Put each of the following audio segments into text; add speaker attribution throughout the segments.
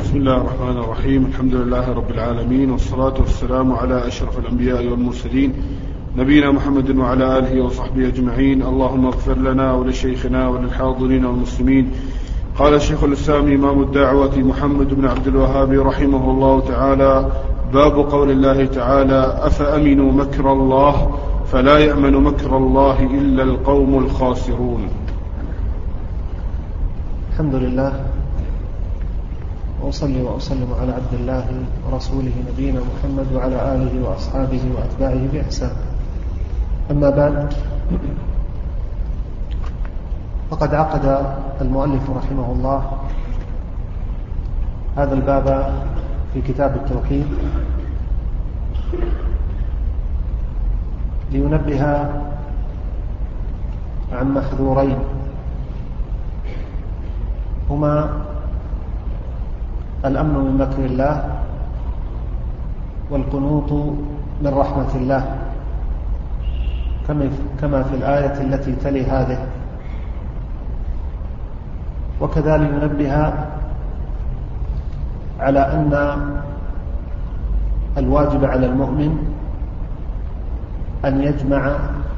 Speaker 1: بسم الله الرحمن الرحيم. الحمد لله رب العالمين، والصلاة والسلام على أشرف الأنبياء والمرسلين نبينا محمد وعلى آله وصحبه أجمعين. اللهم اغفر لنا ولشيخنا وللحاضرين والمسلمين. قال شيخ الإسلام إمام الدعوة محمد بن عبد الوهاب رحمه الله تعالى: باب قول الله تعالى: أفأمنوا مكر الله فلا يأمن مكر الله إلا القوم الخاسرون.
Speaker 2: الحمد لله، وأصلي وأسلم على عبد الله ورسوله نبينا محمد وعلى آله وأصحابه وأتباعه بإحسان. أما بعد، فقد عقد المؤلف رحمه الله هذا الباب في كتاب التوحيد لينبه عن محذورين، هما الأمن من مكر الله والقنوط من رحمة الله، كما في الآية التي تلي هذه. وكذلك ينبه على أن الواجب على المؤمن أن يجمع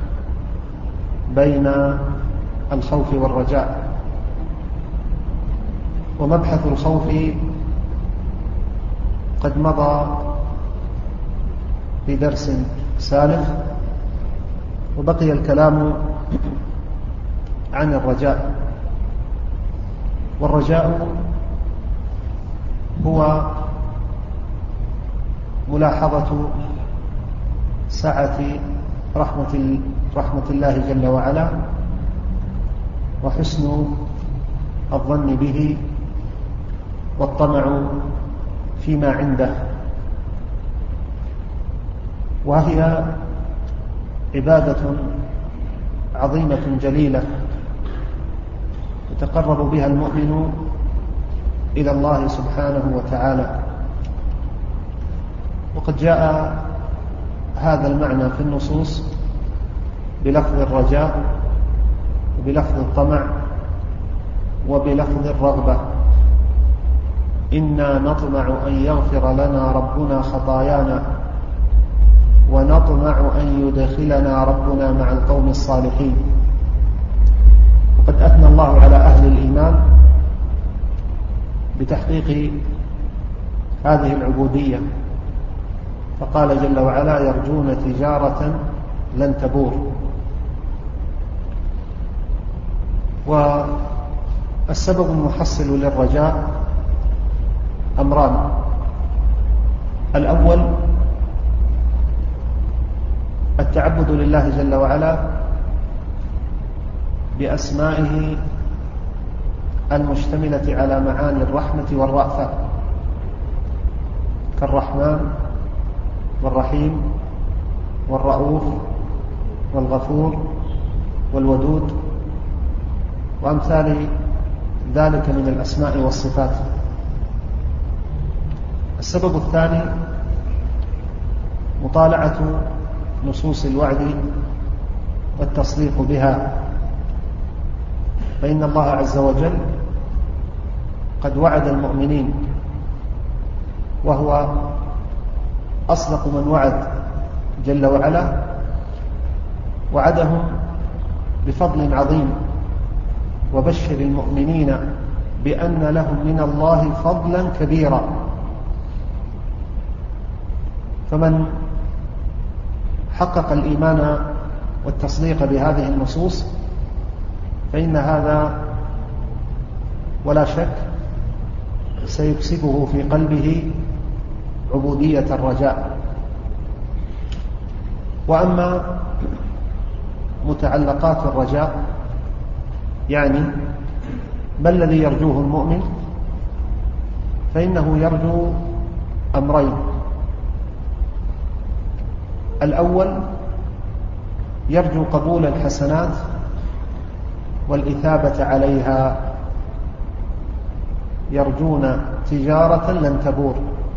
Speaker 2: بين الخوف والرجاء. ومبحث الخوف قد مضى في درس سالف، وبقي الكلام عن الرجاء. والرجاء هو ملاحظة سعة رحمة الله جل وعلا، وحسن الظن به، والطمع فيما عنده. وهي عبادة عظيمة جليلة يتقرب بها المؤمن إلى الله سبحانه وتعالى. وقد جاء هذا المعنى في النصوص بلفظ الرجاء، وبلفظ الطمع، وبلفظ الرغبة: إنا نطمع أن يغفر لنا ربنا خطايانا، ونطمع أن يدخلنا ربنا مع القوم الصالحين. وقد أثنى الله على أهل الإيمان بتحقيق هذه العبودية، فقال جل وعلا: يرجون تجارة لن تبور. والسبب المحصل للرجاء أمران: الأول التعبد لله جل وعلا بأسمائه المشتملة على معاني الرحمة والرأفة، كالرحمن والرحيم والرؤوف والغفور والودود، وأمثال ذلك من الأسماء والصفات. السبب الثاني مطالعة نصوص الوعد والتصديق بها، فإن الله عز وجل قد وعد المؤمنين، وهو أصدق من وعد جل وعلا. وعدهم بفضل عظيم، وبشر المؤمنين بأن لهم من الله فضلا كبيرا. فمن حقق الإيمان والتصديق بهذه النصوص فإن هذا ولا شك سيكسبه في قلبه عبودية الرجاء. وأما متعلقات الرجاء، يعني ما الذي يرجوه المؤمن، فإنه يرجو أمرين: الأول يرجو قبول الحسنات والإثابة عليها، يرجون تجارة لن تبور.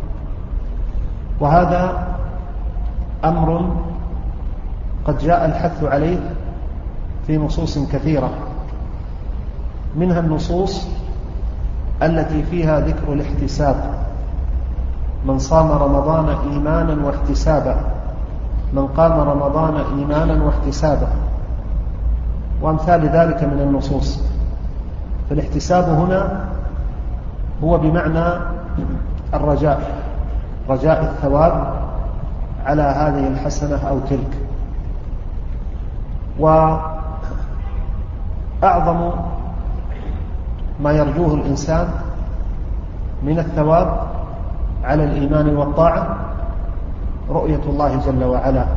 Speaker 2: وهذا أمر قد جاء الحث عليه في نصوص كثيرة، منها النصوص التي فيها ذكر الاحتساب: من صام رمضان إيمانا واحتسابا، من قام رمضان إيمانا واحتسابا، وأمثال ذلك من النصوص. فالاحتساب هنا هو بمعنى الرجاء، رجاء الثواب على هذه الحسنة أو تلك. وأعظم ما يرجوه الإنسان من الثواب على الإيمان والطاعة رؤية الله جل وعلا،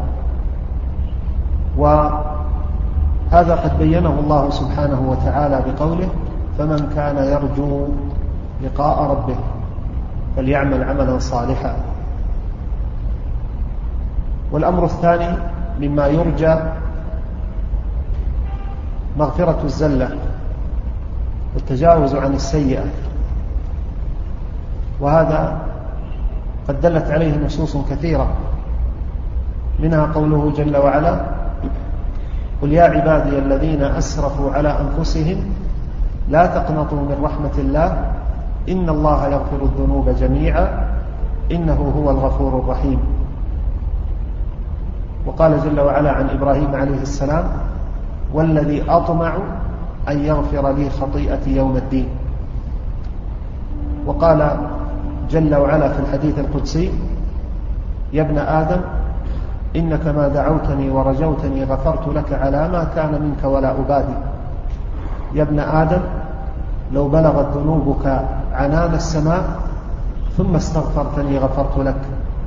Speaker 2: وهذا قد بينه الله سبحانه وتعالى بقوله: فمن كان يرجو لقاء ربه فليعمل عملا صالحا. والأمر الثاني مما يرجى مغفرة الزلة والتجاوز عن السيئة، وهذا قد دلت عليه نصوص كثيرة، منها قوله جل وعلا: قل يا عبادي الذين أسرفوا على أنفسهم لا تقنطوا من رحمة الله إن الله يغفر الذنوب جميعا إنه هو الغفور الرحيم. وقال جل وعلا عن إبراهيم عليه السلام: والذي أطمع أن يغفر لي خطيئتي يوم الدين. وقال جل وعلا في الحديث القدسي: يا ابن آدم إنك ما دعوتني ورجوتني غفرت لك على ما كان منك ولا أبالي. يا ابن آدم لو بلغت ذنوبك عنان السماء ثم استغفرتني غفرت لك.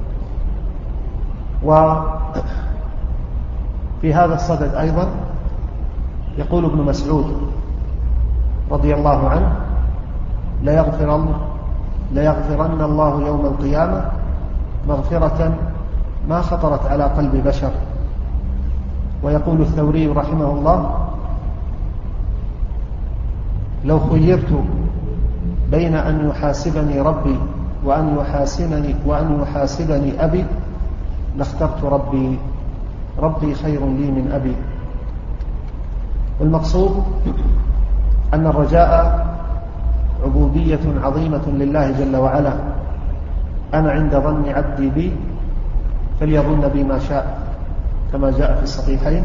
Speaker 2: وفي هذا الصدد أيضا يقول ابن مسعود رضي الله عنه: ليغفرن الله يوم القيامة مغفرة ما خطرت على قلب بشر. ويقول الثوري رحمه الله: لو خيرت بين أن يحاسبني ربي وأن يحاسبني أبي لاخترت ربي خير لي من أبي. والمقصود أن الرجاء عبودية عظيمة لله جل وعلا. أنا عند ظن عبدي بي فليظن بي ما شاء، كما جاء في الصحيحين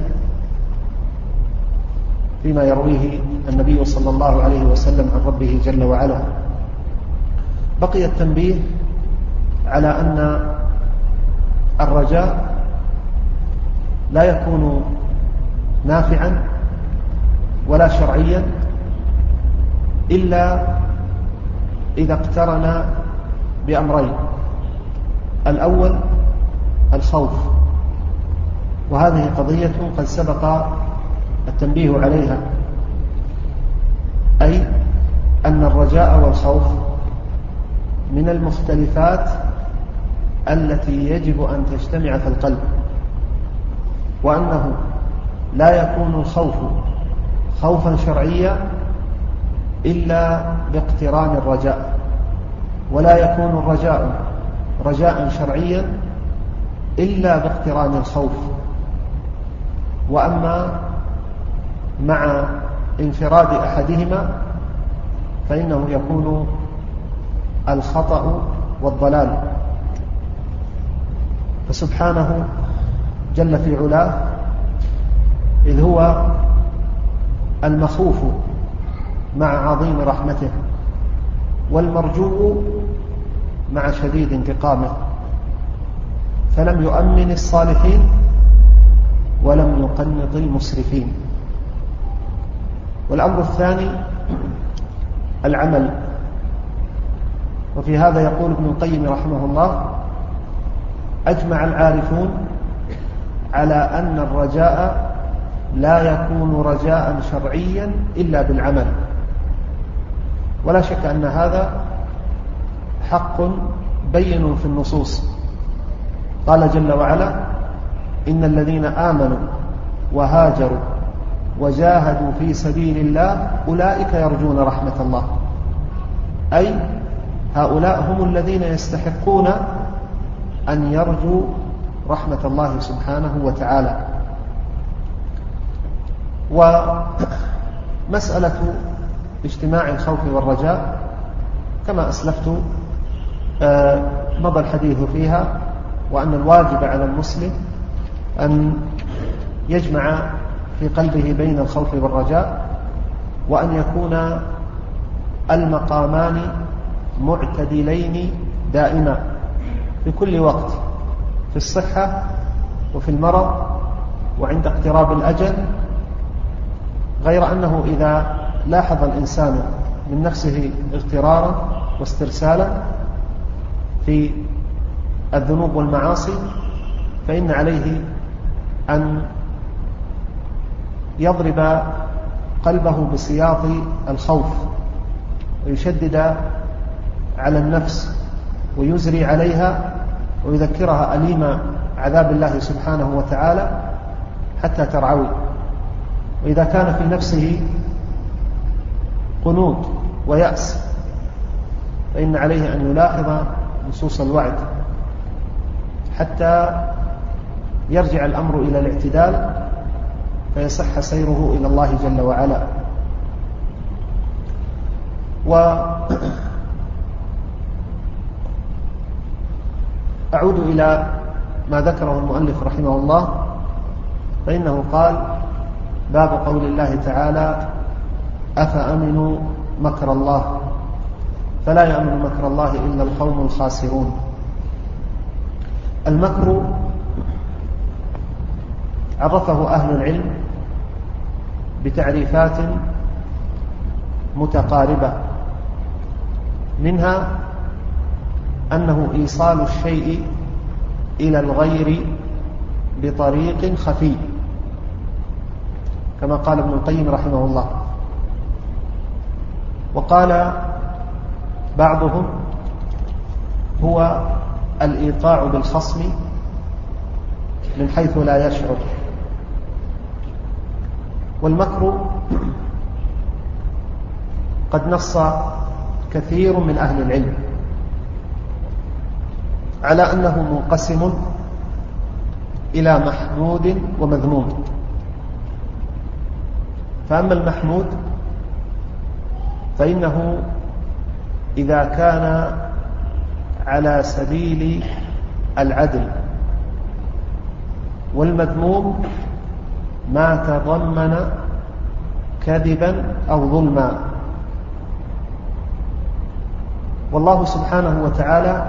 Speaker 2: فيما يرويه النبي صلى الله عليه وسلم عن ربه جل وعلا. بقي التنبيه على أن الرجاء لا يكون نافعا ولا شرعيا إلا إذا اقترن بأمرين: الأول الخوف، وهذه قضية قد سبق التنبيه عليها، أي أن الرجاء والخوف من المختلفات التي يجب أن تجتمع في القلب، وأنه لا يكون الخوف خوفا شرعيا إلا باقتران الرجاء، ولا يكون الرجاء رجاء شرعيا إلا باقتران الخوف. وأما مع انفراد أحدهما فإنه يكون الخطأ والضلال. فسبحانه جل في علاه إذ هو المخوف مع عظيم رحمته والمرجو مع شديد انتقامه، فلم يؤمن الصالحين ولم يقنط المسرفين. والأمر الثاني العمل. وفي هذا يقول ابن القيم رحمه الله: أجمع العارفون على أن الرجاء لا يكون رجاء شرعيا إلا بالعمل. ولا شك أن هذا حق بين في النصوص. قال جل وعلا: إن الذين آمنوا وهاجروا وجاهدوا في سبيل الله أولئك يرجون رحمة الله، أي هؤلاء هم الذين يستحقون أن يرجوا رحمة الله سبحانه وتعالى. ومسألة اجتماع الخوف والرجاء كما أسلفت مضى الحديث فيها، وأن الواجب على المسلم أن يجمع في قلبه بين الخوف والرجاء، وأن يكون المقامان معتدلين دائما في كل وقت، في الصحة وفي المرض وعند اقتراب الأجل، غير أنه إذا لاحظ الإنسان من نفسه اغترارا واسترسالا في الذنوب والمعاصي فإن عليه أن يضرب قلبه بسياط الخوف ويشدد على النفس ويزري عليها ويذكرها أليم عذاب الله سبحانه وتعالى حتى ترعوي. وإذا كان في نفسه قنوط ويأس فإن عليه أن يلاحظ نصوص الوعد حتى يرجع الأمر إلى الاعتدال فيصح سيره إلى الله جل وعلا. وأعود إلى ما ذكره المؤلف رحمه الله، فإنه قال: باب قول الله تعالى: أفأمنوا مكر الله فلا يأمن مكر الله إلا القوم الخاسرون. المكر عرفه أهل العلم بتعريفات متقاربة، منها أنه إيصال الشيء إلى الغير بطريق خفي، كما قال ابن القيم رحمه الله. وقال بعضهم هو الإيقاع بالخصم من حيث لا يشعر. والمكر قد نص كثير من أهل العلم على أنه منقسم إلى محمود ومذموم. فأما المحمود فإنه إذا كان على سبيل العدل، والمذموم ما تضمن كذبا أو ظلما. والله سبحانه وتعالى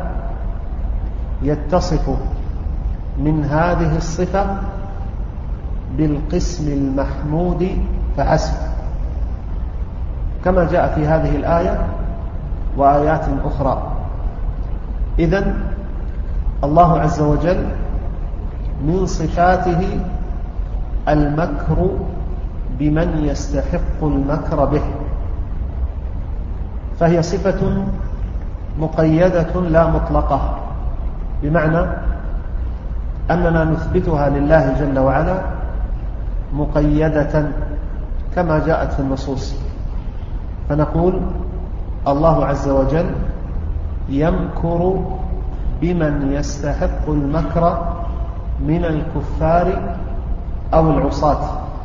Speaker 2: يتصف من هذه الصفة بالقسم المحمود فحسب، كما جاء في هذه الآية وآيات أخرى. إذن الله عز وجل من صفاته المكر بمن يستحق المكر به، فهي صفة مقيدة لا مطلقة، بمعنى أننا نثبتها لله جل وعلا مقيدة كما جاءت في النصوص، فنقول الله عز وجل يمكر بمن يستحق المكر من الكفار أو العصاة،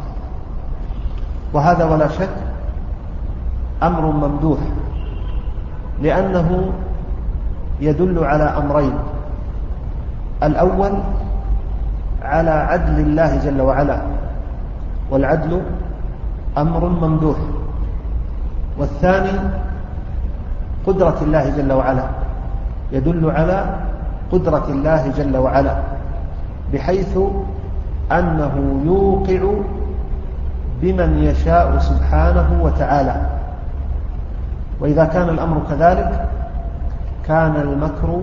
Speaker 2: وهذا ولا شك أمر ممدوح، لأنه يدل على أمرين: الأول على عدل الله جل وعلا، والعدل أمر ممدوح، والثاني قدرة الله جل وعلا، يدل على قدرة الله جل وعلا، بحيث أنه يوقع بمن يشاء سبحانه وتعالى. وإذا كان الأمر كذلك كان المكر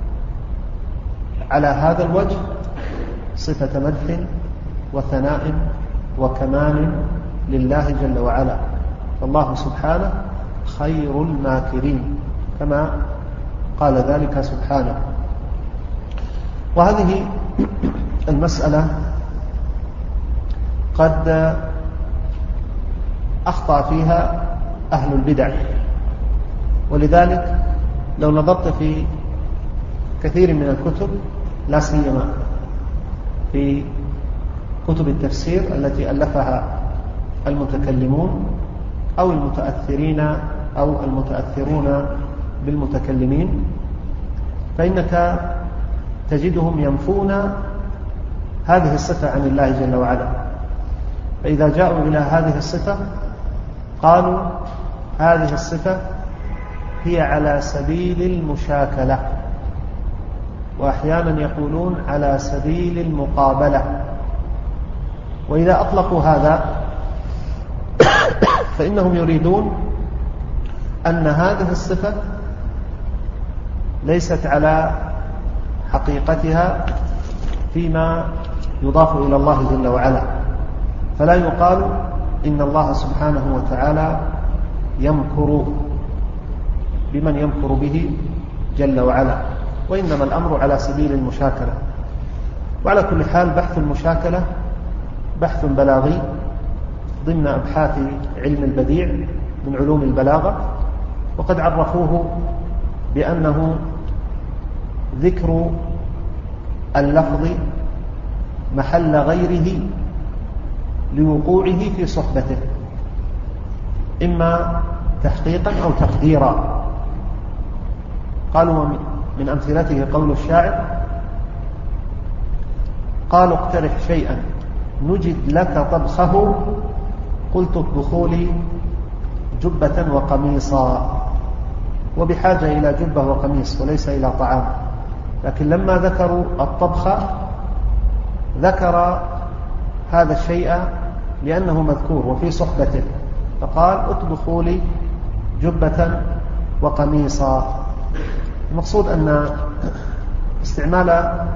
Speaker 2: على هذا الوجه صفة مدح وثناء وكمال لله جل وعلا، فالله سبحانه خير الماكرين كما قال ذلك سبحانه. وهذه المسألة قد أخطأ فيها أهل البدع، ولذلك لو نظرت في كثير من الكتب، لا سيما في كتب التفسير التي ألفها المتكلمون أو المتأثرين أو المتأثرون بالمتكلمين فإنك تجدهم ينفون هذه الصفة عن الله جل وعلا. فإذا جاءوا إلى هذه الصفة قالوا هذه الصفة هي على سبيل المشاكلة، وأحيانا يقولون على سبيل المقابلة. وإذا أطلقوا هذا فإنهم يريدون أن هذه الصفة ليست على حقيقتها فيما يضاف إلى الله جل وعلا، فلا يقال إن الله سبحانه وتعالى يمكر بمن يمكر به جل وعلا، وإنما الأمر على سبيل المشاكلة. وعلى كل حال بحث المشاكلة بحث بلاغي ضمن أبحاث علم البديع من علوم البلاغة، وقد عرفوه بأنه ذكر اللفظ محل غيره لوقوعه في صحبته، إما تحقيقا أو تقديرا. قالوا من أمثلته قول الشاعر: قالوا اقترح شيئا نجد لك طبخه، قلت اطبخوا لي جبة وقميصا. وبحاجة إلى جبة وقميص وليس إلى طعام، لكن لما ذكروا الطبخ ذكر هذا الشيء لأنه مذكور وفي صحبته، فقال اطبخوا لي جبة وقميصا. المقصود أن استعمال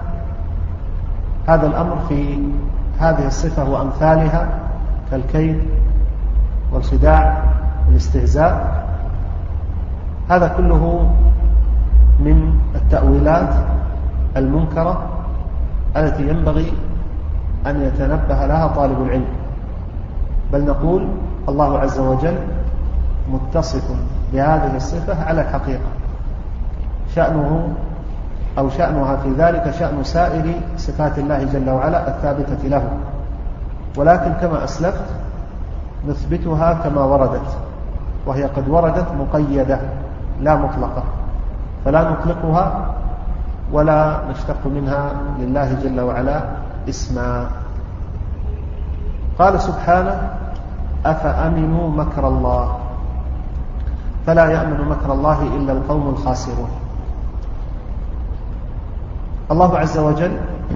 Speaker 2: هذا الأمر في هذه الصفة وأمثالها كالكيد والخداع والاستهزاء، هذا كله من التأويلات المنكرة التي ينبغي أن يتنبه لها طالب العلم. بل نقول الله عز وجل متصف بهذه الصفة على الحقيقة، شأنه أو شأنها في ذلك شأن سائر صفات الله جل وعلا الثابتة له، ولكن كما أسلفت نثبتها كما وردت، وهي قد وردت مقيدة لا مطلقة، فلا نطلقها ولا نشتق منها لله جل وعلا اسما. قال سبحانه: أفأمنوا مكر الله فلا يأمن مكر الله إلا القوم الخاسرون. الله عز وجل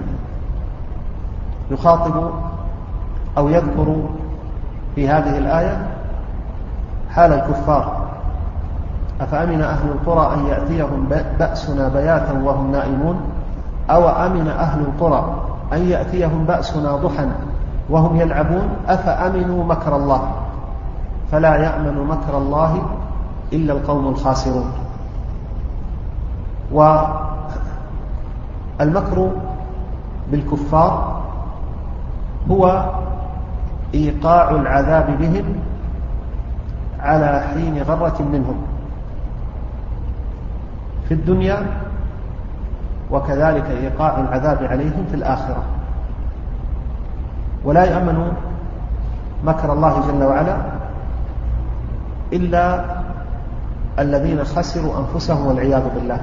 Speaker 2: يخاطب أو يذكر في هذه الآية حال الكفار: أفأمن أهل القرى أن يأتيهم بأسنا بياتا وهم نائمون أو أمن أهل القرى أن يأتيهم بأسنا ضحى وهم يلعبون أفأمنوا مكر الله فلا يأمن مكر الله إلا القوم الخاسرون. والمكر بالكفار هو إيقاع العذاب بهم على حين غرة منهم في الدنيا، وكذلك إيقاع العذاب عليهم في الآخرة. ولا يأمن مكر الله جل وعلا إلا الذين خسروا أنفسهم والعياذ بالله.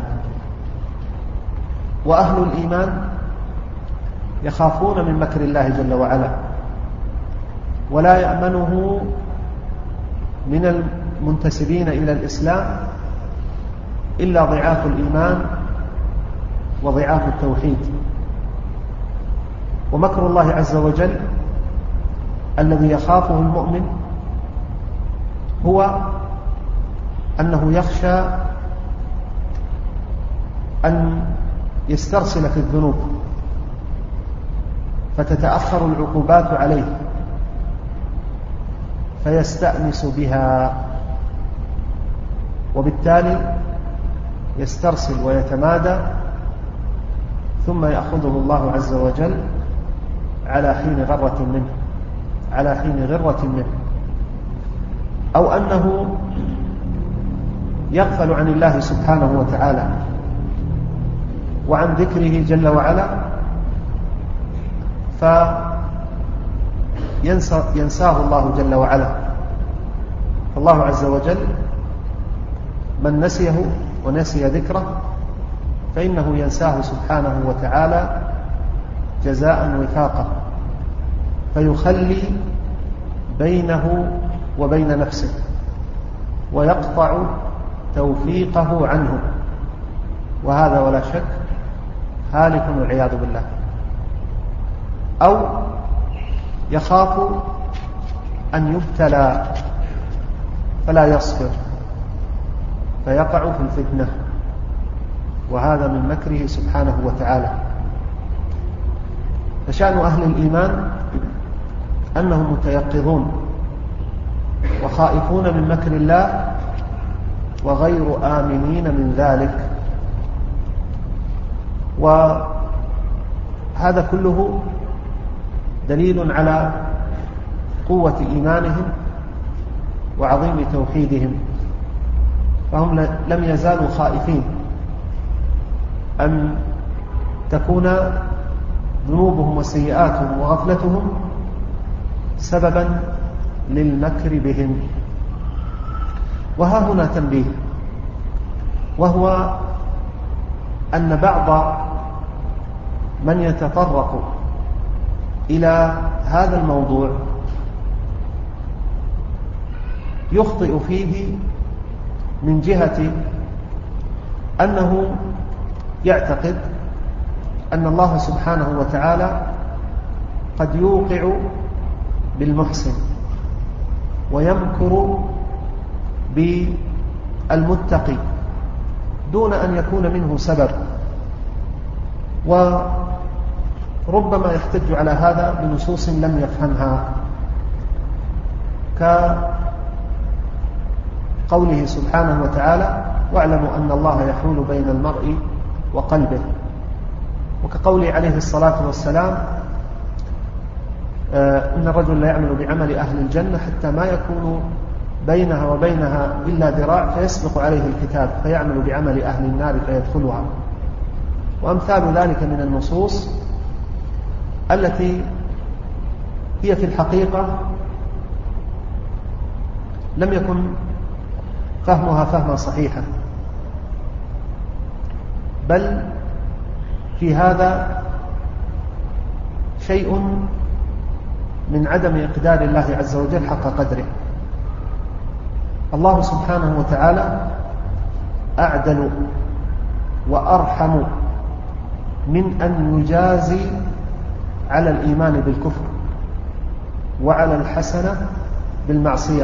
Speaker 2: وأهل الإيمان يخافون من مكر الله جل وعلا، ولا يأمنه من المنتسبين إلى الإسلام إلا ضعاف الإيمان وضعاف التوحيد. ومكر الله عز وجل الذي يخافه المؤمن هو أنه يخشى أن يسترسل في الذنوب فتتأخر العقوبات عليه فيستأنس بها، وبالتالي يسترسل ويتمادى، ثم يأخذه الله عز وجل على حين غرة منه، أو أنه يغفل عن الله سبحانه وتعالى وعن ذكره جل وعلا فينساه الله جل وعلا. فالله عز وجل من نسيه ونسي ذكره فإنه ينساه سبحانه وتعالى جزاء وفاقا، فيخلي بينه وبين نفسه ويقطع توفيقه عنه، وهذا ولا شك هالك والعياذ بالله. أو يخاف أن يبتلى فلا يصبر فيقع في الفتنة، وهذا من مكره سبحانه وتعالى. فشأن أهل الإيمان أنهم متيقظون وخائفون من مكر الله وغير آمنين من ذلك، وهذا كله دليل على قوة إيمانهم وعظيم توحيدهم، فهم لم يزالوا خائفين أن تكون ذنوبهم وسيئاتهم وغفلتهم سببا للمكر بهم. وها هنا تنبيه، وهو أن بعض من يتطرق إلى هذا الموضوع يخطئ فيه من جهة أنه يعتقد أن الله سبحانه وتعالى قد يوقع بالمحسن ويمكر بالمتقي دون أن يكون منه سبب، وربما يحتج على هذا بنصوص لم يفهمها، كقوله سبحانه وتعالى: واعلموا أن الله يحول بين المرء وقلبه، وكقوله عليه الصلاة والسلام: إن الرجل لا يعمل بعمل أهل الجنة حتى ما يكون بينها وبينها إلا ذراع فيسبق عليه الكتاب فيعمل بعمل أهل النار فيدخلها، وأمثال ذلك من النصوص التي هي في الحقيقة لم يكن فهمها فهما صحيحا، بل في هذا شيء من عدم إقدار الله عز وجل حق قدره. الله سبحانه وتعالى أعدل وأرحم من أن يجازي على الإيمان بالكفر وعلى الحسنة بالمعصية.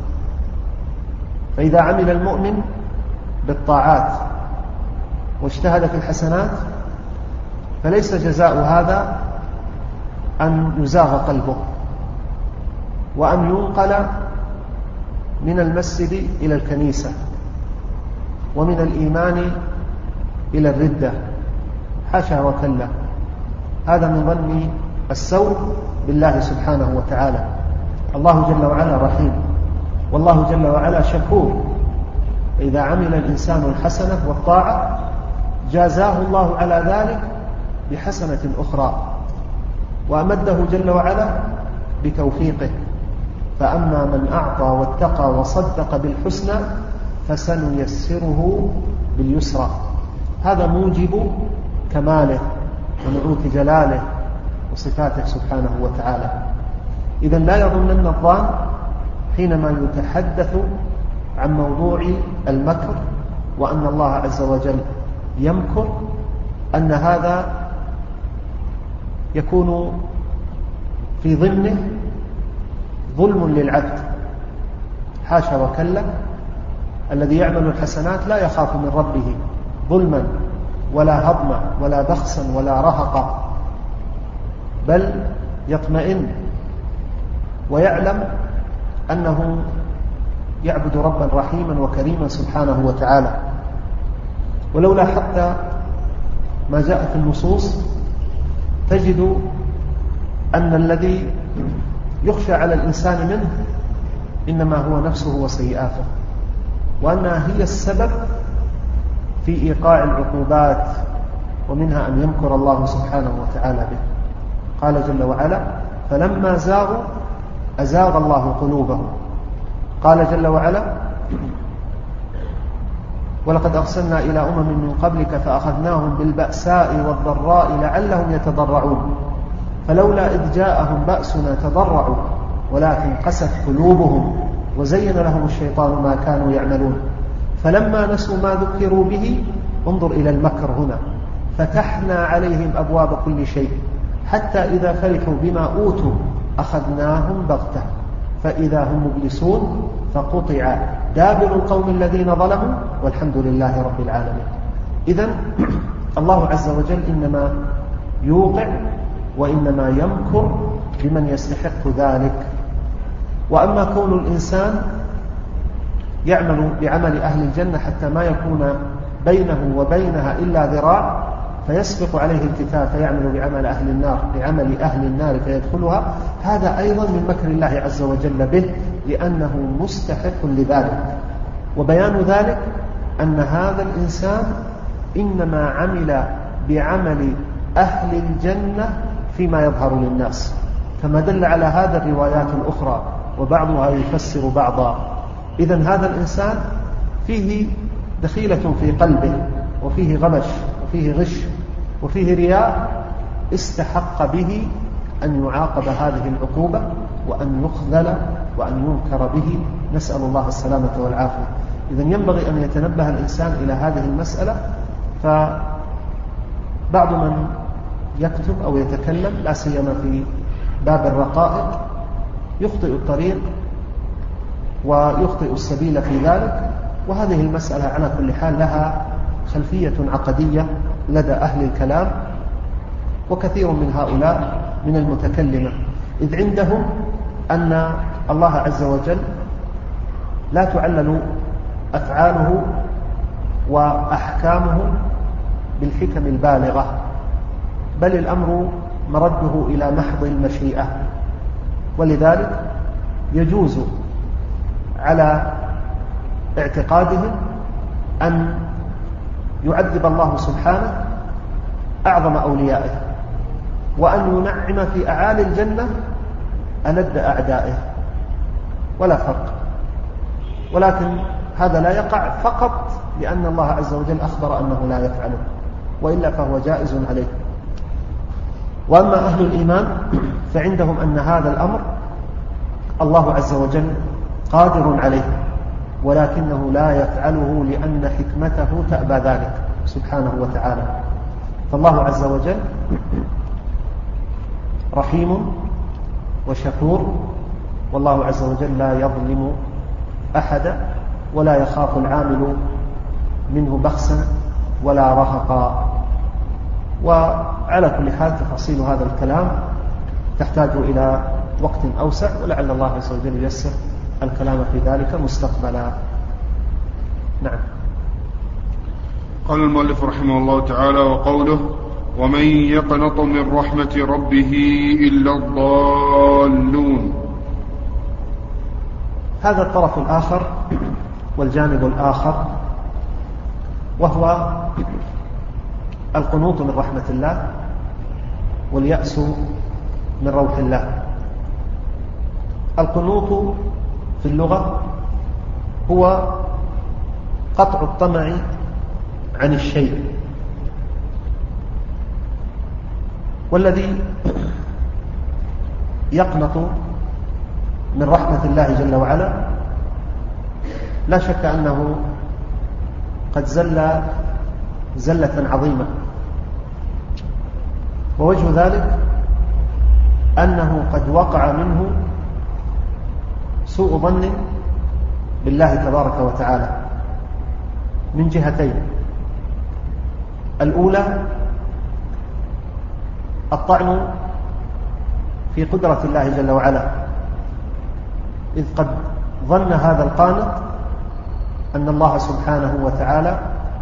Speaker 2: فإذا عمل المؤمن بالطاعات واجتهد في الحسنات فليس جزاء هذا أن يزاغ قلبه وأن ينقل من المسجد إلى الكنيسة ومن الإيمان إلى الردة، حاشا وكلا، هذا من ظن السوء بالله سبحانه وتعالى. الله جل وعلا رحيم، والله جل وعلا شكور، إذا عمل الإنسان الحسنة والطاعة جازاه الله على ذلك بحسنة أخرى وأمده جل وعلا بتوفيقه. فأما من أعطى واتقى وصدق بالحسنى فسنيسره باليسرى، هذا موجب كماله ونعوت جلاله وصفاته سبحانه وتعالى. إذن لا يظنن الظان حينما يتحدث عن موضوع المكر وأن الله عز وجل يمكر أن هذا يكون في ضمنه ظلم للعبد، حاشا وكلا. الذي يعمل الحسنات لا يخاف من ربه ظلما ولا هضما ولا بخسا ولا رهقا، بل يطمئن ويعلم أنه يعبد ربا رحيما وكريما سبحانه وتعالى. ولولا حتى ما جاء في النصوص تجد أن الذي يخشى على الإنسان منه إنما هو نفسه وسيئاته، وأنها هي السبب في إيقاع العقوبات، ومنها أن يمكر الله سبحانه وتعالى به. قال جل وعلا: فلما زاغوا أزاغ الله قلوبهم. قال جل وعلا: ولقد أرسلنا إلى أمم من قبلك فأخذناهم بالبأساء والضراء لعلهم يتضرعون فلولا إذ جاءهم بأسنا تضرعوا ولكن قست قلوبهم وزين لهم الشيطان ما كانوا يعملون فلما نسوا ما ذكروا به انظر إلى المكر هنا فتحنا عليهم أبواب كل شيء حتى إذا فرحوا بما أوتوا أخذناهم بغتة فإذا هم مبلسون فقطع دابر القوم الذين ظلموا والحمد لله رب العالمين. إذن الله عز وجل إنما يوقع وإنما يمكر بمن يستحق ذلك. وأما كون الإنسان يعمل بعمل أهل الجنة حتى ما يكون بينه وبينها إلا ذراع فيسبق عليه الكتاب فيعمل بعمل أهل النار فيدخلها، هذا أيضا من مكر الله عز وجل به لأنه مستحق لذلك. وبيان ذلك أن هذا الإنسان إنما عمل بعمل أهل الجنة فيما يظهر للناس، كما دل على هذا الروايات الأخرى وبعضها يفسر بعضا. إذن هذا الإنسان فيه دخيلة في قلبه وفيه غمش وفيه غش وفيه رياء استحق به أن يعاقب هذه العقوبة وأن يخذل وأن ينكر به، نسأل الله السلامة والعافية. إذن ينبغي أن يتنبه الإنسان إلى هذه المسألة. فبعض من يكتب أو يتكلم لا سيما في باب الرقائق يخطئ الطريق ويخطئ السبيل في ذلك، وهذه المسألة على كل حال لها خلفية عقدية لدى أهل الكلام، وكثير من هؤلاء من المتكلمة إذ عندهم أن الله عز وجل لا تعلل أفعاله وأحكامه بالحكم البالغة، بل الأمر مرده إلى محض المشيئة. ولذلك يجوز على اعتقادهم أن يعذب الله سبحانه أعظم أوليائه وأن ينعم في أعالي الجنة ألد أعدائه ولا فرق، ولكن هذا لا يقع فقط لأن الله عز وجل أخبر أنه لا يفعله، وإلا فهو جائز عليه. وأما أهل الإيمان فعندهم أن هذا الأمر الله عز وجل قادر عليه ولكنه لا يفعله لأن حكمته تأبى ذلك سبحانه وتعالى. فالله عز وجل رحيم وشكور، والله عز وجل لا يظلم أحدا ولا يخاف العامل منه بخسا ولا رهقا. وعلى كل حال تفاصيل هذا الكلام تحتاج إلى وقت أوسع، ولعل الله عز وجل ييسر الكلام في ذلك مستقبلا. نعم.
Speaker 1: قال المؤلف رحمه الله تعالى: وقوله: ومن يقنط من رحمة ربه إلا الضالون.
Speaker 2: هذا الطرف الآخر والجانب الآخر، وهو القنوط من رحمة الله واليأس من روح الله. القنوط في اللغة هو قطع الطمع عن الشيء، والذي يقنط من رحمة الله جل وعلا لا شك أنه قد زل زلة عظيمة، ووجه ذلك أنه قد وقع منه سوء ظن بالله تبارك وتعالى من جهتين: الأولى الطعن في قدرة الله جل وعلا، إذ قد ظن هذا القانط أن الله سبحانه وتعالى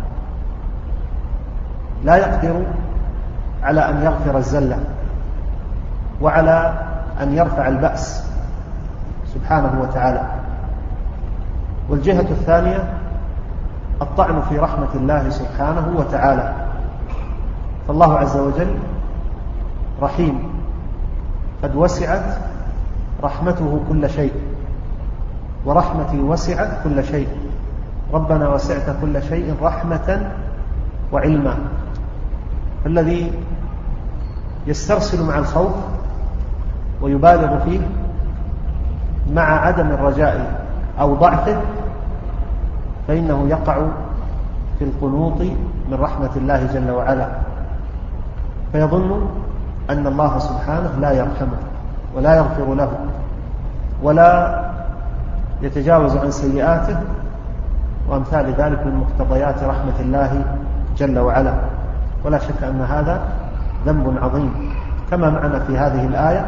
Speaker 2: لا يقدر على أن يغفر الزلة وعلى أن يرفع البأس سبحانه وتعالى. والجهة الثانية الطعن في رحمة الله سبحانه وتعالى، فالله عز وجل رحيم قد وسعت رحمته كل شيء، ورحمتي وسعت كل شيء، ربنا وسعت كل شيء رحمة وعلما. فالذي يسترسل مع الخوف ويبالغ فيه مع عدم الرجاء أو ضعفه فإنه يقع في القنوط من رحمة الله جل وعلا، فيظن أن الله سبحانه لا يرحمه ولا يغفر له ولا يتجاوز عن سيئاته وأمثال ذلك من مقتضيات رحمة الله جل وعلا. ولا شك أن هذا ذنب عظيم، كما معنا في هذه الآية: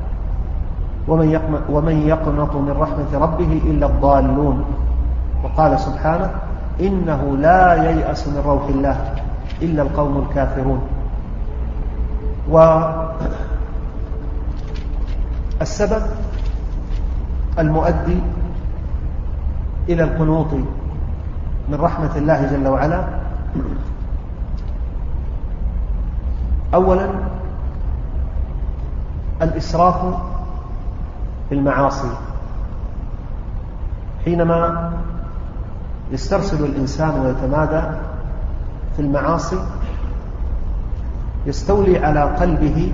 Speaker 2: ومن يقنط من رحمة ربه إلا الضالون. وقال سبحانه: إنه لا ييأس من روح الله إلا القوم الكافرون. والسبب المؤدي إلى القنوط من رحمة الله جل وعلا أولا الإسراف في المعاصي. حينما يسترسل الإنسان ويتمادى في المعاصي يستولي على قلبه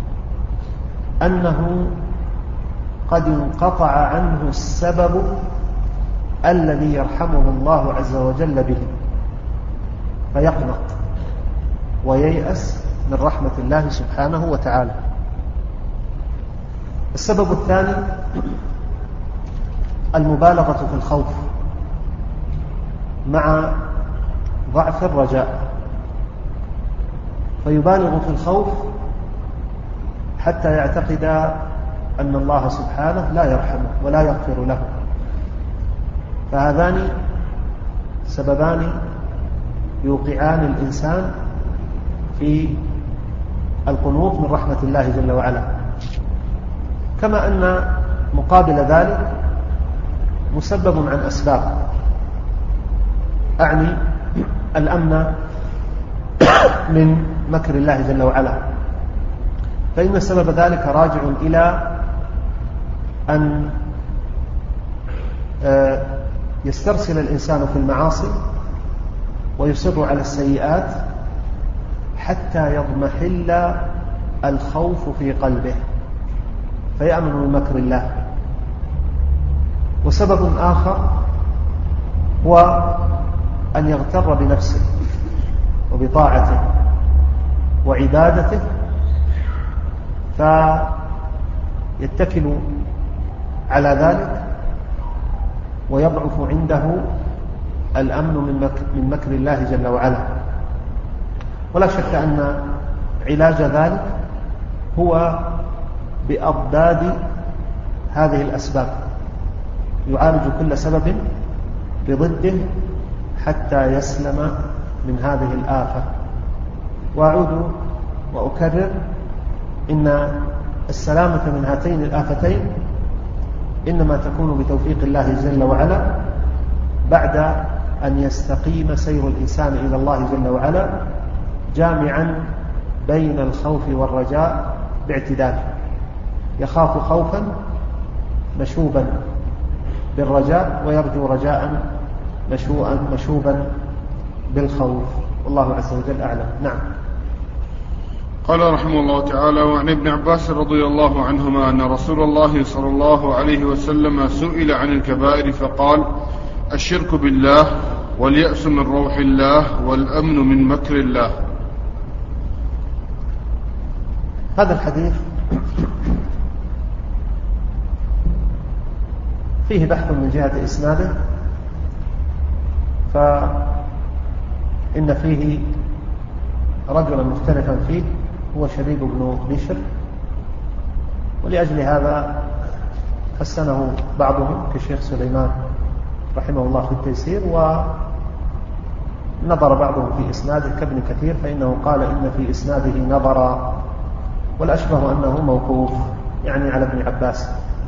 Speaker 2: أنه قد انقطع عنه السبب الذي يرحمه الله عز وجل به، فيقنط وييأس من رحمة الله سبحانه وتعالى. السبب الثاني المبالغة في الخوف مع ضعف الرجاء، فيبالغ في الخوف حتى يعتقد أن الله سبحانه لا يرحمه ولا يغفر له. فهذان سببان يوقعان الإنسان في القنوط من رحمة الله جل وعلا. كما أن مقابل ذلك مسبب عن أسباب، أعني الأمن من مكر الله جل وعلا، فإن سبب ذلك راجع إلى أن يسترسل الإنسان في المعاصي ويصر على السيئات حتى يضمحل الخوف في قلبه فيأمن من مكر الله. وسبب آخر هو أن يغتر بنفسه وبطاعته وعبادته فيتكل على ذلك ويضعف عنده الأمن من مكر الله جل وعلا. ولا شك أن علاج ذلك هو بأضداد هذه الأسباب، يعالج كل سبب بضده حتى يسلم من هذه الآفة. وأعود وأكرر إن السلامة من هاتين الآفتين إنما تكون بتوفيق الله جل وعلا بعد أن يستقيم سير الإنسان إلى الله جل وعلا جامعا بين الخوف والرجاء باعتدال، يخاف خوفا مشوبا بالرجاء ويرجو رجاء مشوبا بالخوف، والله عز وجل أعلم. نعم.
Speaker 1: قال رحمه الله تعالى: وعن ابن عباس رضي الله عنهما أن رسول الله صلى الله عليه وسلم سئل عن الكبائر فقال: الشرك بالله، واليأس من روح الله، والأمن من مكر الله.
Speaker 2: هذا الحديث فيه بحث من جهة إسناده، فإن فيه رجلا مختلفا فيه هو شبيب بن بشر، ولأجل هذا حسنه بعضهم كالشيخ سليمان رحمه الله في التيسير، ونظر بعضهم في إسناده كابن كثير فإنه قال إن في إسناده نظرا، والأشبه أنه موقوف يعني على ابن عباس.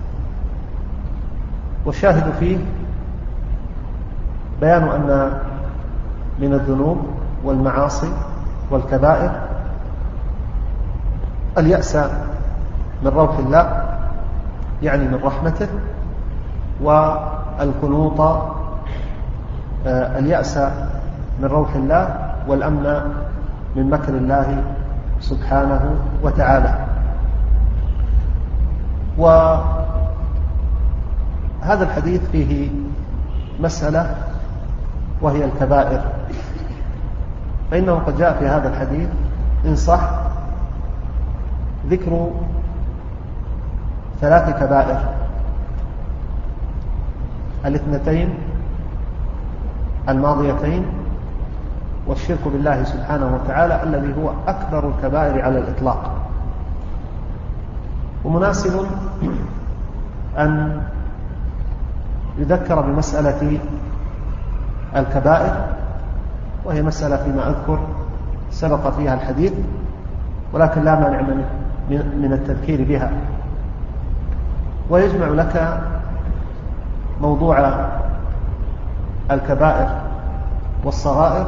Speaker 2: والشاهد فيه بيان أن من الذنوب والمعاصي والكبائر اليأس من روح الله يعني من رحمته، والقنوط اليأس من روح الله والأمن من مكر الله سبحانه وتعالى. وهذا الحديث فيه مسألة وهي الكبائر، فإنه قد جاء في هذا الحديث إن صح ذكر 3 كبائر: 2 الماضيتين، والشرك بالله سبحانه وتعالى الذي هو أكبر الكبائر على الإطلاق. ومناسب أن يذكر بمسألة الكبائر، وهي مسألة فيما أذكر سبق فيها الحديث، ولكن لا مانع من التذكير بها. ويجمع لك موضوع الكبائر والصغائر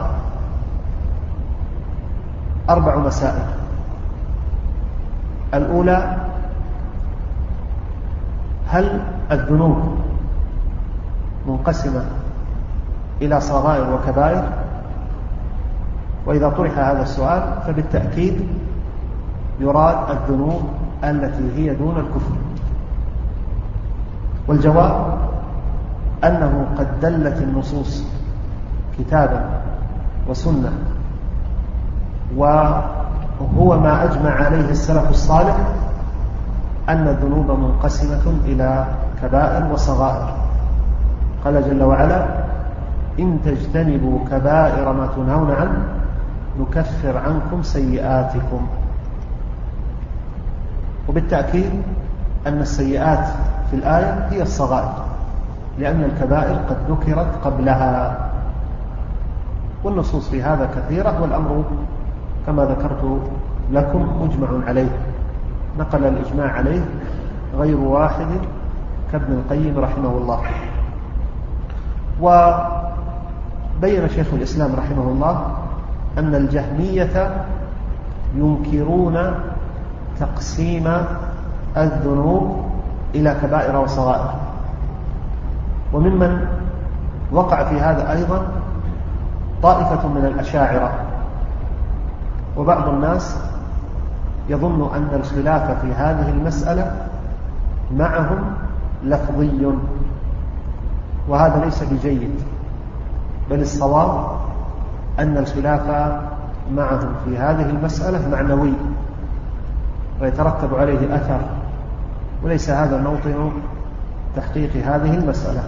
Speaker 2: 4 مسائل. الأولى: هل الذنوب منقسمة إلى صغائر وكبائر؟ وإذا طرح هذا السؤال فبالتأكيد يراد الذنوب التي هي دون الكفر. والجواب أنه قد دلت النصوص كتابا وسنة، وهو ما أجمع عليه السلف الصالح أن الذنوب منقسمة إلى كبائر وصغائر. قال جل وعلا: إن تجتنبوا كبائر ما تنهون عنه نكفر عنكم سيئاتكم. وبالتأكيد أن السيئات في الآية هي الصغائر، لأن الكبائر قد ذكرت قبلها، والنصوص في هذا كثيرة، والأمر كما ذكرت لكم مجمع عليه، نقل الإجماع عليه غير واحد كابن القيم رحمه الله. وبين شيخ الإسلام رحمه الله أن الجهمية ينكرون تقسيم الذنوب إلى كبائر وصغائر، وممن وقع في هذا أيضا طائفة من الأشاعرة. وبعض الناس يظن أن الخلاف في هذه المسألة معهم لفظي، وهذا ليس بجيد، بل الصواب أن الخلاف معهم في هذه المسألة معنوي ويترتب عليه أثر، وليس هذا موطن تحقيق هذه المسألة.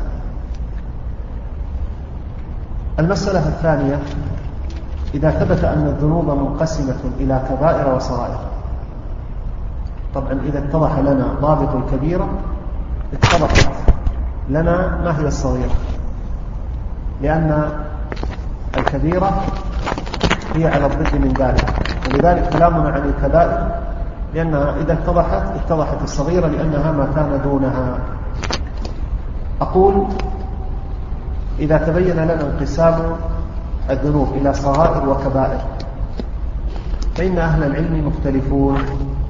Speaker 2: المسألة الثانية: إذا ثبت أن الذنوب منقسمة إلى كبائر وصغائر. طبعا إذا اتضح لنا ضابط الكبيرة اتضحت لنا ما هي الصغيرة، لأن الكبيرة هي على الضد من ذلك، ولذلك كلامنا عن الكبائر لأنها إذا اتضحت الصغيرة لأنها ما كان دونها. أقول: إذا تبين لنا انقسام الذنوب إلى صغائر وكبائر فإن أهل العلم مختلفون.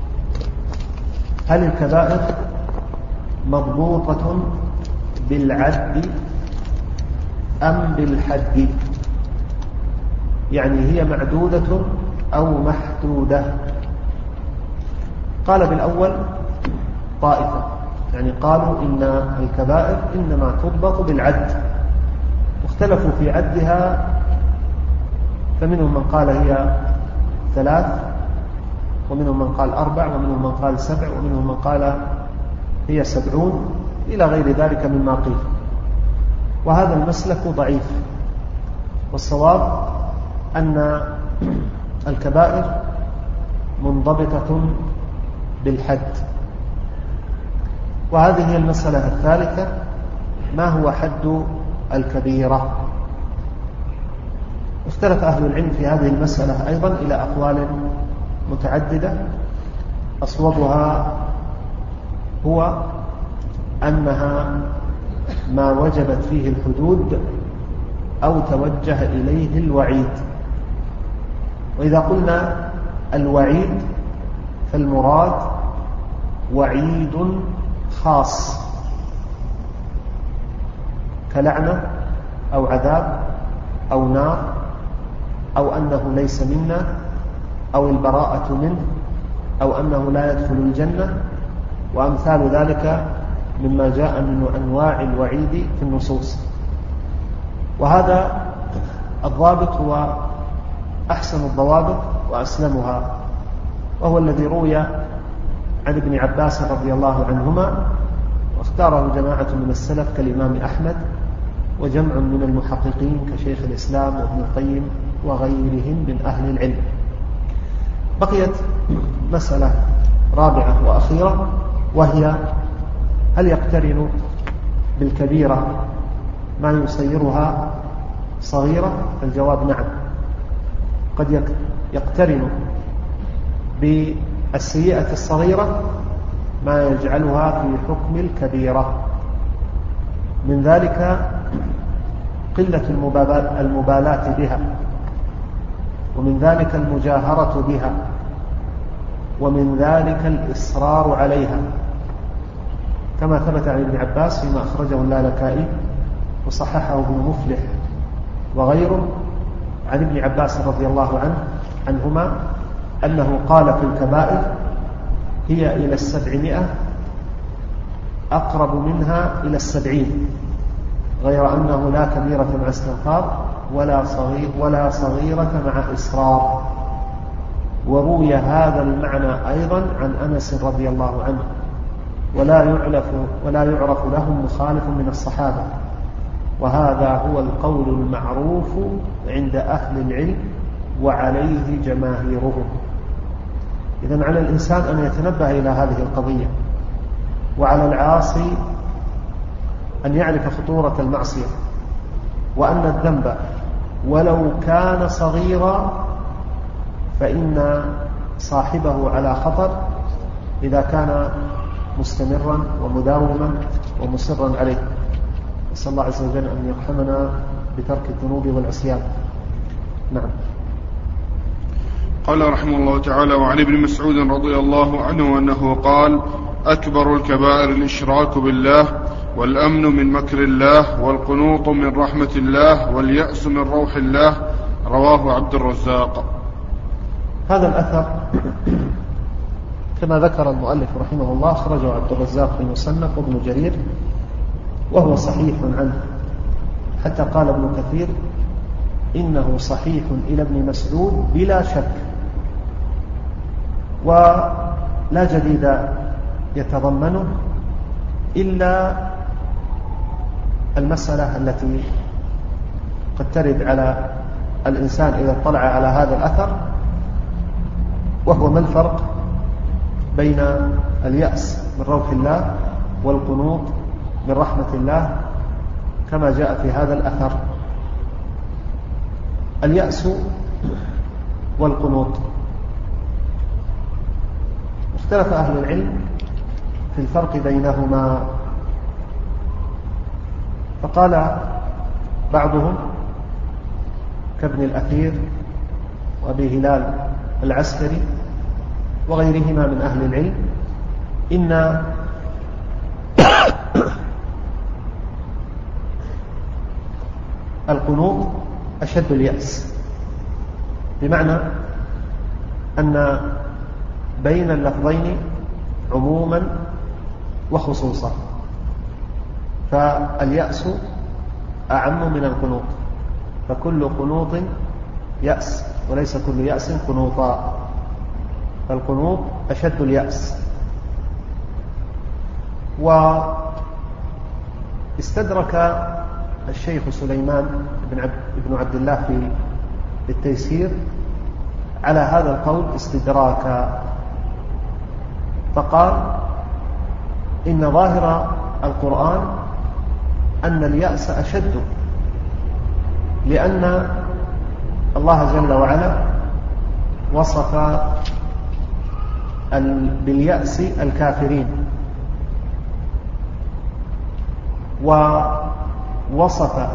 Speaker 2: هل الكبائر مضبوطة بالعد أم بالحد؟ يعني هي معدودة أو محدودة؟ قال بالأول طائفة، يعني قالوا إن الكبائر إنما تضبط بالعد، واختلفوا في عدها، فمنهم من قال هي 3، ومنهم من قال 4، ومنهم من قال 7، ومنهم من قال هي 70 إلى غير ذلك مما قيل. وهذا المسلك ضعيف، والصواب أن الكبائر منضبطة بالحد. وهذه هي المسألة الثالثة: ما هو حد الكبيرة؟ اختلف أهل العلم في هذه المسألة أيضا إلى أقوال متعددة، أصوبها هو أنها ما وجبت فيه الحدود أو توجه إليه الوعيد. وإذا قلنا الوعيد فالمراد وعيد خاص كلعنة أو عذاب أو نار أو أنه ليس منا أو البراءة منه أو أنه لا يدخل الجنة وأمثال ذلك مما جاء من أنواع الوعيد في النصوص. وهذا الضابط هو أحسن الضوابط وأسلمها، وهو الذي روي عن ابن عباس رضي الله عنهما، واختاره جماعة من السلف كالإمام أحمد وجمع من المحققين كشيخ الإسلام وابن القيم وغيرهم من أهل العلم. بقيت مسألة رابعة وأخيرة، وهي هل يقترن بالكبيرة ما يصيرها صغيرة؟ الجواب نعم، قد يقترن بالسيئة الصغيرة ما يجعلها في حكم الكبيرة، من ذلك قلة المبالاة بها، ومن ذلك المجاهرة بها، ومن ذلك الإصرار عليها، كما ثبت عن ابن عباس فيما أخرجه اللالكائي وصححه ابن مفلح وغيره عن ابن عباس رضي الله عنهما أنه قال في الكبائر هي إلى 700 أقرب منها إلى 70، غير أنه لا كبيرة مع استغفار ولا صغيرة مع إصرار. وروي هذا المعنى أيضا عن أنس رضي الله عنه، ولا يعرف لهم مخالف من الصحابة، وهذا هو القول المعروف عند أهل العلم وعليه جماهيرهم. إذن على الإنسان أن يتنبه إلى هذه القضية، وعلى العاصي أن يعرف خطورة المعصية، وأن الذنب ولو كان صغيرا فإن صاحبه على خطر إذا كان مستمرا ومداوما ومصرا عليه. نسأل الله عز وجل أن يرحمنا بترك الذنوب والعصيان. نعم.
Speaker 1: قال رحمه الله تعالى: وعن ابن مسعود رضي الله عنه أنه قال: أكبر الكبائر الإشراك بالله، والأمن من مكر الله، والقنوط من رحمة الله، واليأس من روح الله. رواه عبد الرزاق.
Speaker 2: هذا الأثر كما ذكر المؤلف رحمه الله أخرجه عبد الرزاق في المصنف وابن جرير، وهو صحيح عنه، حتى قال ابن كثير إنه صحيح إلى ابن مسعود بلا شك، ولا جديد يتضمنه إلا المسألة التي قد ترد على الإنسان إذا اطلع على هذا الأثر، وهو ما الفرق بين اليأس من روح الله والقنوط من رحمة الله كما جاء في هذا الأثر. اليأس والقنوط اختلف أهل العلم في الفرق بينهما، فقال بعضهم كابن الأثير وأبي هلال العسكري وغيرهما من أهل العلم إن القنوط أشد اليأس، بمعنى أن بين اللفظين عموما وخصوصا، فاليأس أعم من القنوط، فكل قنوط يأس وليس كل يأس قنوطا، فالقنوط أشد اليأس. واستدرك الشيخ سليمان بن عبد الله في التيسير على هذا القول استدراكا، فقال إن ظاهر القرآن أن اليأس أشد، لأن الله جل وعلا وصف باليأس الكافرين، ووصف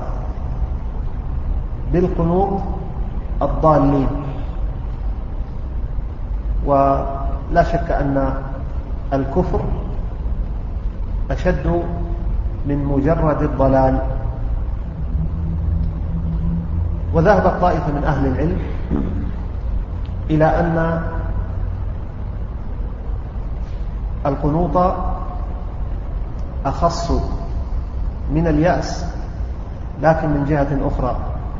Speaker 2: بالقنوط الضالين. ولا شك أن الكفر أشد من مجرد الضلال، وذهبت طائفة من أهل العلم إلى أن القنوط أخص من اليأس لكن من جهة أخرى،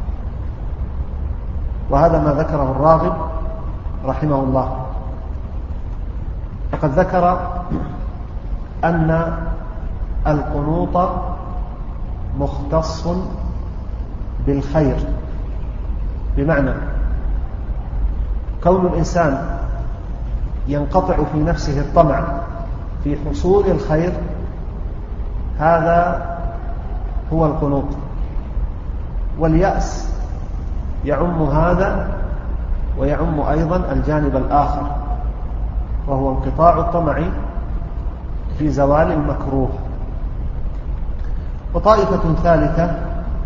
Speaker 2: وهذا ما ذكره الراغب رحمه الله. فقد ذكر أن القنوط مختص بالخير، بمعنى كون الإنسان ينقطع في نفسه الطمع في حصول الخير، هذا هو القنوط. واليأس يعم هذا ويعم أيضا الجانب الآخر، وهو انقطاع الطمع في زوال المكروه. وطائفة ثالثة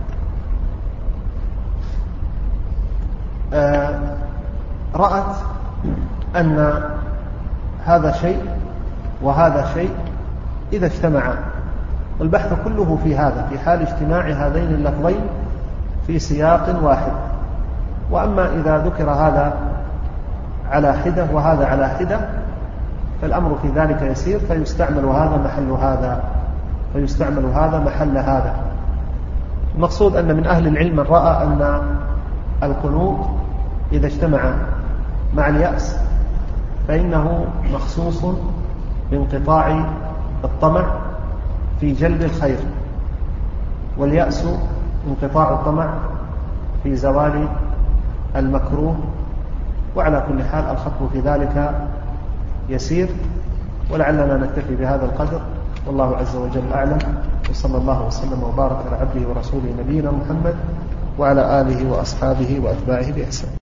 Speaker 2: رأت أن هذا شيء وهذا شيء إذا اجتمعا، والبحث كله في هذا، في حال اجتماع هذين اللفظين في سياق واحد. وأما إذا ذكر هذا على حدة وهذا على حدة فالأمر في ذلك يسير، فيستعمل هذا محل هذا فيستعمل هذا محل هذا. المقصود أن من أهل العلم من رأى أن القنوط إذا اجتمع مع اليأس فإنه مخصوص بانقطاع الطمع في جلب الخير، واليأس انقطاع الطمع في زوال المكروه. وعلى كل حال الخطب في ذلك يسير، ولعلنا نكتفي بهذا القدر، والله عز وجل أعلم، وصلى الله وسلم وبارك على عبده ورسوله نبينا محمد وعلى آله وأصحابه وأتباعه بإحسان.